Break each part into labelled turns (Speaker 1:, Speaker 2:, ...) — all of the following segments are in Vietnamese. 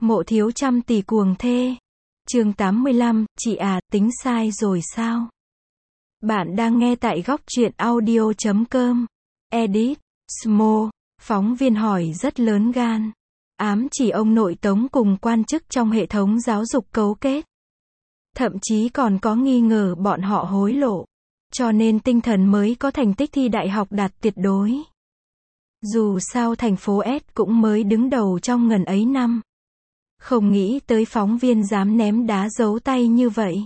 Speaker 1: Mộ thiếu trăm tỷ cuồng thê. Chương 85, chị à, tính sai rồi sao? Bạn đang nghe tại góc truyện audio.com. Edit, Smo, phóng viên hỏi rất lớn gan. Ám chỉ ông nội Tống cùng quan chức trong hệ thống giáo dục cấu kết. Thậm chí còn có nghi ngờ bọn họ hối lộ. Cho nên tinh thần mới có thành tích thi đại học đạt tuyệt đối. Dù sao thành phố S cũng mới đứng đầu trong ngần ấy năm. Không nghĩ tới phóng viên dám ném đá giấu tay như vậy.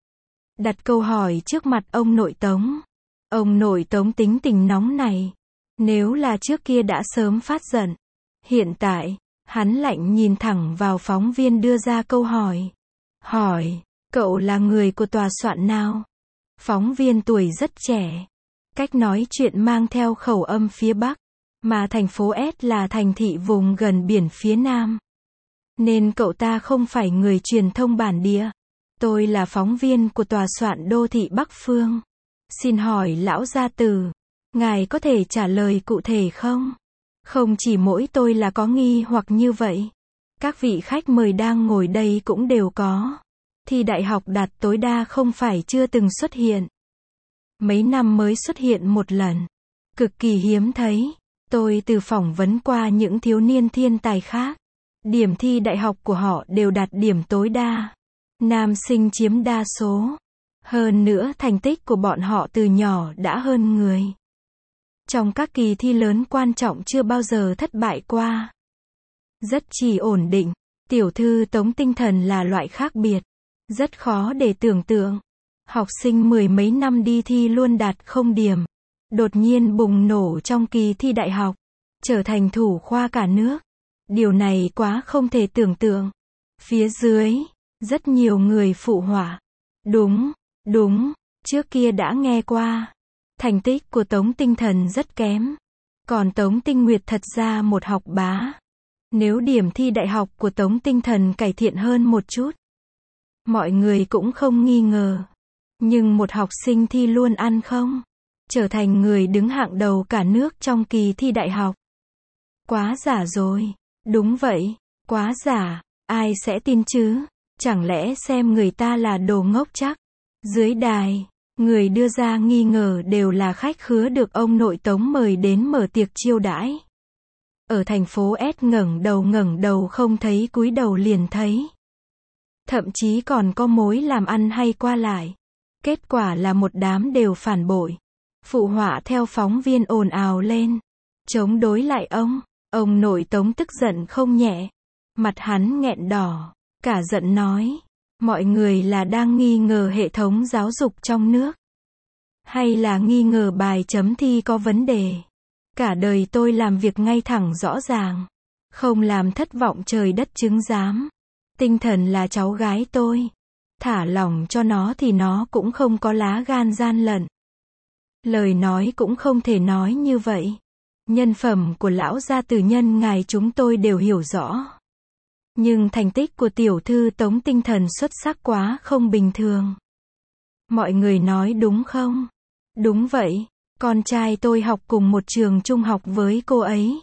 Speaker 1: Đặt câu hỏi trước mặt ông nội Tống. Ông nội Tống tính tình nóng này. Nếu là trước kia đã sớm phát giận. Hiện tại, hắn lạnh nhìn thẳng vào phóng viên đưa ra câu hỏi. Hỏi, cậu là người của tòa soạn nào? Phóng viên tuổi rất trẻ. Cách nói chuyện mang theo khẩu âm phía Bắc. Mà thành phố S là thành thị vùng gần biển phía Nam. Nên cậu ta không phải người truyền thông bản địa. Tôi là phóng viên của tòa soạn đô thị Bắc Phương. Xin hỏi lão gia tử, ngài có thể trả lời cụ thể không? Không chỉ mỗi tôi là có nghi hoặc như vậy. Các vị khách mời đang ngồi đây cũng đều có. Thi đại học đạt tối đa không phải chưa từng xuất hiện. Mấy năm mới xuất hiện một lần. Cực kỳ hiếm thấy. Tôi từ phỏng vấn qua những thiếu niên thiên tài khác. Điểm thi đại học của họ đều đạt điểm tối đa. Nam sinh chiếm đa số. Hơn nữa thành tích của bọn họ từ nhỏ đã hơn người. Trong các kỳ thi lớn quan trọng chưa bao giờ thất bại qua. Rất chỉ ổn định. Tiểu thư Tống tinh thần là loại khác biệt. Rất khó để tưởng tượng. Học sinh mười mấy năm đi thi luôn đạt không điểm. Đột nhiên bùng nổ trong kỳ thi đại học. Trở thành thủ khoa cả nước. Điều này quá không thể tưởng tượng. Phía dưới, rất nhiều người phụ họa. Đúng, trước kia đã nghe qua. Thành tích của Tống tinh thần rất kém. Còn Tống Tinh Nguyệt thật ra một học bá. Nếu điểm thi đại học của Tống tinh thần cải thiện hơn một chút, mọi người cũng không nghi ngờ. Nhưng một học sinh thi luôn ăn không? Trở thành người đứng hạng đầu cả nước trong kỳ thi đại học. Quá giả rồi. Đúng vậy, quá giả. Ai sẽ tin chứ? Chẳng lẽ xem người ta là đồ ngốc chắc? Dưới đài, người đưa ra nghi ngờ đều là khách khứa được ông nội Tống mời đến mở tiệc chiêu đãi. Ở thành phố S ngẩng đầu không thấy cúi đầu liền thấy. Thậm chí còn có mối làm ăn hay qua lại. Kết quả là một đám đều phản bội. Phụ họa theo phóng viên ồn ào lên. Chống đối lại ông nội Tống tức giận không nhẹ. Mặt hắn nghẹn đỏ, cả giận nói. Mọi người là đang nghi ngờ hệ thống giáo dục trong nước. Hay là nghi ngờ bài chấm thi có vấn đề. Cả đời tôi làm việc ngay thẳng rõ ràng. Không làm thất vọng trời đất chứng giám. Tinh thần là cháu gái tôi. Thả lỏng cho nó thì nó cũng không có lá gan gian lận. Lời nói cũng không thể nói như vậy. Nhân phẩm của lão gia tử nhân ngài chúng tôi đều hiểu rõ. Nhưng thành tích của tiểu thư Tống tinh thần xuất sắc quá không bình thường. Mọi người nói đúng không? Đúng vậy, con trai tôi học cùng một trường trung học với cô ấy.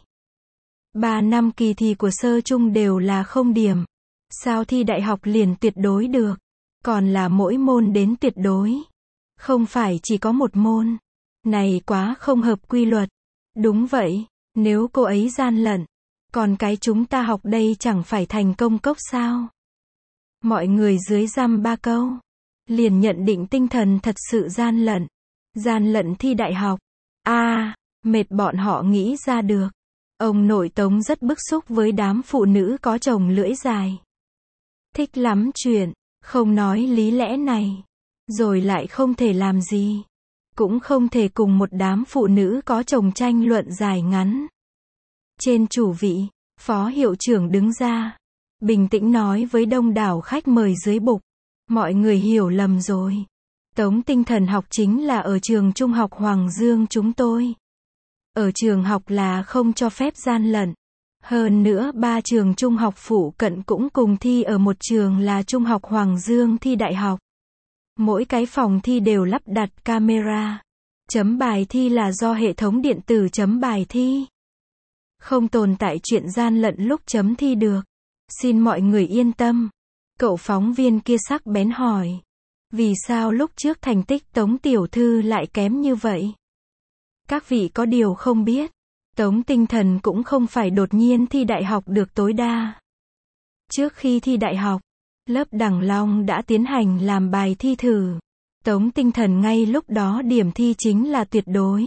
Speaker 1: 3 năm kỳ thi của sơ trung đều là không điểm. Sao thi đại học liền tuyệt đối được? Còn là mỗi môn đến tuyệt đối. Không phải chỉ có một môn. Này quá không hợp quy luật. Đúng vậy, nếu cô ấy gian lận, còn cái chúng ta học đây chẳng phải thành công cốc sao? Mọi người dưới dăm ba câu, liền nhận định tinh thần thật sự gian lận. Gian lận thi đại học. Mệt bọn họ nghĩ ra được. Ông nội Tống rất bức xúc với đám phụ nữ có chồng lưỡi dài. Thích lắm chuyện, không nói lý lẽ này. Rồi lại không thể làm gì. Cũng không thể cùng một đám phụ nữ có chồng tranh luận dài ngắn. Trên chủ vị, phó hiệu trưởng đứng ra. Bình tĩnh nói với đông đảo khách mời dưới bục. Mọi người hiểu lầm rồi. Tống tinh thần học chính là ở trường trung học Hoàng Dương chúng tôi. Ở trường học là không cho phép gian lận. Hơn nữa 3 trường trung học phụ cận cũng cùng thi ở một trường là Trung học Hoàng Dương thi đại học. Mỗi cái phòng thi đều lắp đặt camera. Chấm bài thi là do hệ thống điện tử chấm bài thi. Không tồn tại chuyện gian lận lúc chấm thi được. Xin mọi người yên tâm. Cậu phóng viên kia sắc bén hỏi. Vì sao lúc trước thành tích Tống tiểu thư lại kém như vậy? Các vị có điều không biết. Tống Tinh Thần cũng không phải đột nhiên thi đại học được tối đa. Trước khi thi đại học, lớp Đằng Long đã tiến hành làm bài thi thử. Tống Tinh Thần ngay lúc đó điểm thi chính là tuyệt đối.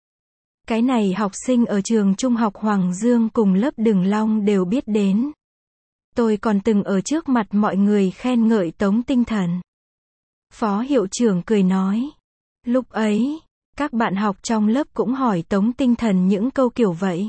Speaker 1: Cái này học sinh ở trường trung học Hoàng Dương cùng lớp Đằng Long đều biết đến. Tôi còn từng ở trước mặt mọi người khen ngợi Tống Tinh Thần. Phó hiệu trưởng cười nói. Lúc ấy, các bạn học trong lớp cũng hỏi Tống Tinh Thần những câu kiểu vậy.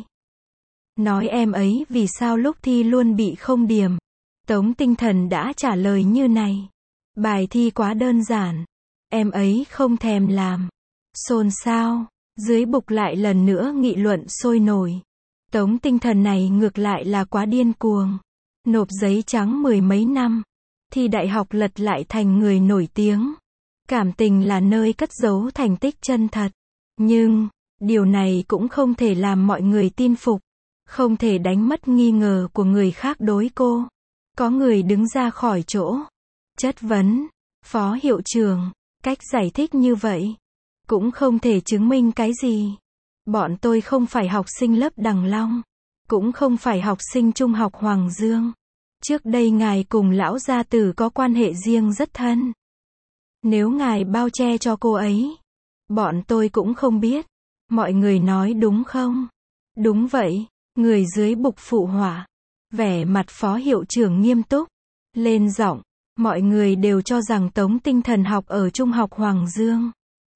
Speaker 1: Nói em ấy vì sao lúc thi luôn bị không điểm. Tống Tinh Thần đã trả lời như này. Bài thi quá đơn giản. Em ấy không thèm làm. Xôn xao. Dưới bục lại lần nữa nghị luận sôi nổi. Tống Tinh Thần này ngược lại là quá điên cuồng. Nộp giấy trắng 10 mấy năm. Thi đại học lật lại thành người nổi tiếng. Cảm tình là nơi cất giấu thành tích chân thật. Nhưng, điều này cũng không thể làm mọi người tin phục. Không thể đánh mất nghi ngờ của người khác đối cô. Có người đứng ra khỏi chỗ. Chất vấn. Phó hiệu trưởng, cách giải thích như vậy cũng không thể chứng minh cái gì. Bọn tôi không phải học sinh lớp Đằng Long. Cũng không phải học sinh trung học Hoàng Dương. Trước đây ngài cùng lão gia tử có quan hệ riêng rất thân. Nếu ngài bao che cho cô ấy, bọn tôi cũng không biết. Mọi người nói đúng không? Đúng vậy. Người dưới bục phụ họa. Vẻ mặt phó hiệu trưởng nghiêm túc. Lên giọng. Mọi người đều cho rằng Tống Tinh Thần học ở trung học Hoàng Dương.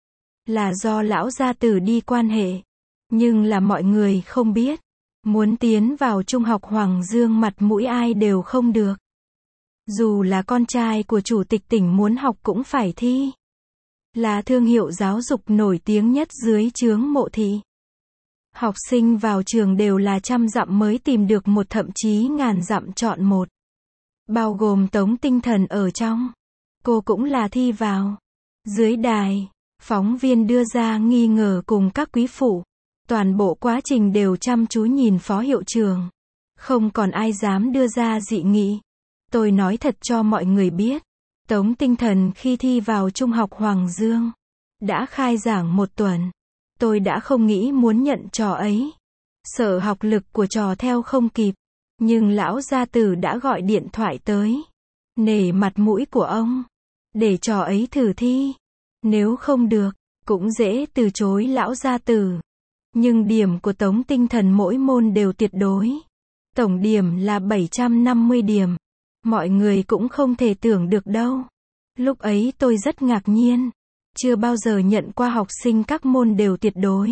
Speaker 1: Là do lão gia tử đi quan hệ. Nhưng là mọi người không biết. Muốn tiến vào trung học Hoàng Dương mặt mũi ai đều không được. Dù là con trai của chủ tịch tỉnh muốn học cũng phải thi. Là thương hiệu giáo dục nổi tiếng nhất dưới chướng Mộ Thị. Học sinh vào trường đều là trăm dặm mới tìm được một, thậm chí ngàn dặm chọn một. Bao gồm Tống Tinh Thần ở trong. Cô cũng là thi vào. Dưới đài, phóng viên đưa ra nghi ngờ cùng các quý phụ. Toàn bộ quá trình đều chăm chú nhìn phó hiệu trưởng. Không còn ai dám đưa ra dị nghị. Tôi nói thật cho mọi người biết. Tống Tinh Thần khi thi vào trung học Hoàng Dương, đã khai giảng 1 tuần. Tôi đã không nghĩ muốn nhận trò ấy. Sợ học lực của trò theo không kịp. Nhưng lão gia tử đã gọi điện thoại tới. Nể mặt mũi của ông. Để trò ấy thử thi. Nếu không được, cũng dễ từ chối lão gia tử. Nhưng điểm của Tống Tinh Thần mỗi môn đều tuyệt đối. Tổng điểm là 750 điểm. Mọi người cũng không thể tưởng được đâu. Lúc ấy tôi rất ngạc nhiên. Chưa bao giờ nhận qua học sinh các môn đều tuyệt đối.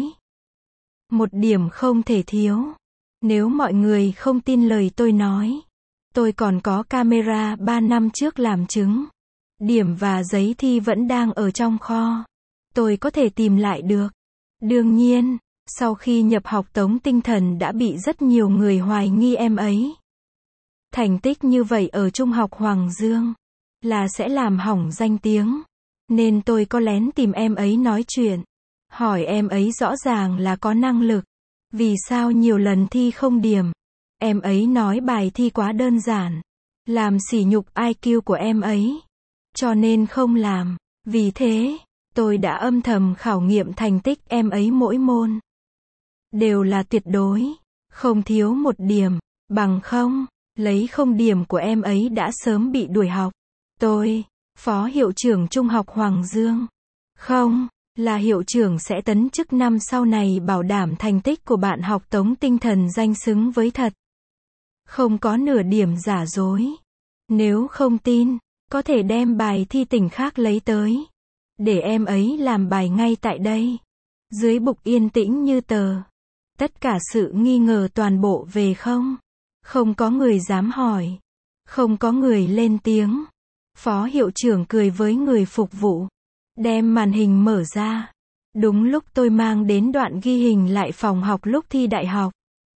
Speaker 1: 1 điểm không thể thiếu. Nếu mọi người không tin lời tôi nói, tôi còn có camera 3 năm trước làm chứng. Điểm và giấy thi vẫn đang ở trong kho. Tôi có thể tìm lại được. Đương nhiên, sau khi nhập học Tống Tinh Thần đã bị rất nhiều người hoài nghi em ấy. Thành tích như vậy ở trung học Hoàng Dương là sẽ làm hỏng danh tiếng. Nên tôi có lén tìm em ấy nói chuyện. Hỏi em ấy rõ ràng là có năng lực. Vì sao nhiều lần thi không điểm? Em ấy nói bài thi quá đơn giản. Làm sỉ nhục IQ của em ấy. Cho nên không làm. Vì thế, tôi đã âm thầm khảo nghiệm thành tích em ấy mỗi môn. Đều là tuyệt đối. Không thiếu 1 điểm. Bằng không, lấy 0 điểm của em ấy đã sớm bị đuổi học. Tôi, phó hiệu trưởng trung học Hoàng Dương. Không, là hiệu trưởng sẽ tấn chức năm sau này bảo đảm thành tích của bạn học Tống Tinh Thần danh xứng với thật. Không có nửa điểm giả dối. Nếu không tin, có thể đem bài thi tỉnh khác lấy tới. Để em ấy làm bài ngay tại đây. Dưới bục yên tĩnh như tờ. Tất cả sự nghi ngờ toàn bộ về không. Không có người dám hỏi. Không có người lên tiếng. Phó hiệu trưởng cười với người phục vụ. Đem màn hình mở ra. Đúng lúc tôi mang đến đoạn ghi hình lại phòng học lúc thi đại học.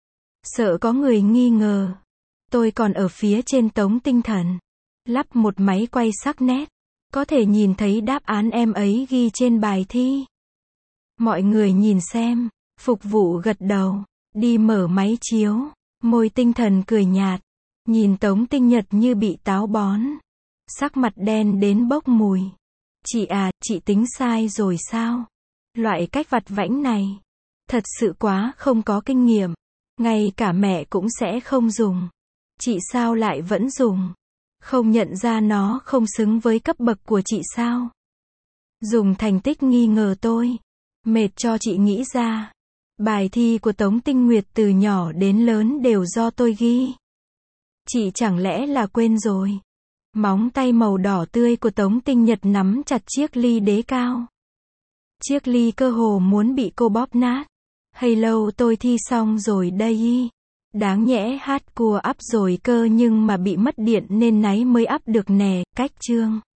Speaker 1: Sợ có người nghi ngờ. Tôi còn ở phía trên Tống Tinh Thần. Lắp một máy quay sắc nét. Có thể nhìn thấy đáp án em ấy ghi trên bài thi. Mọi người nhìn xem. Phục vụ gật đầu. Đi mở máy chiếu. Môi Tinh Thần cười nhạt. Nhìn Tống Tinh Nhật như bị táo bón. Sắc mặt đen đến bốc mùi. Chị à, chị tính sai rồi sao? Loại cách vặt vãnh này. Thật sự quá không có kinh nghiệm. Ngay cả mẹ cũng sẽ không dùng. Chị sao lại vẫn dùng? Không nhận ra nó không xứng với cấp bậc của chị sao? Dùng thành tích nghi ngờ tôi. Mệt cho chị nghĩ ra. Bài thi của Tống Tinh Nguyệt từ nhỏ đến lớn đều do tôi ghi. Chị chẳng lẽ là quên rồi? Móng tay màu đỏ tươi của Tống Tinh Nhật nắm chặt chiếc ly đế cao. Chiếc ly cơ hồ muốn bị cô bóp nát. Hay lâu tôi thi xong rồi đây. Đáng nhẽ hát cua up rồi cơ nhưng mà bị mất điện nên náy mới up được nè, cách chương.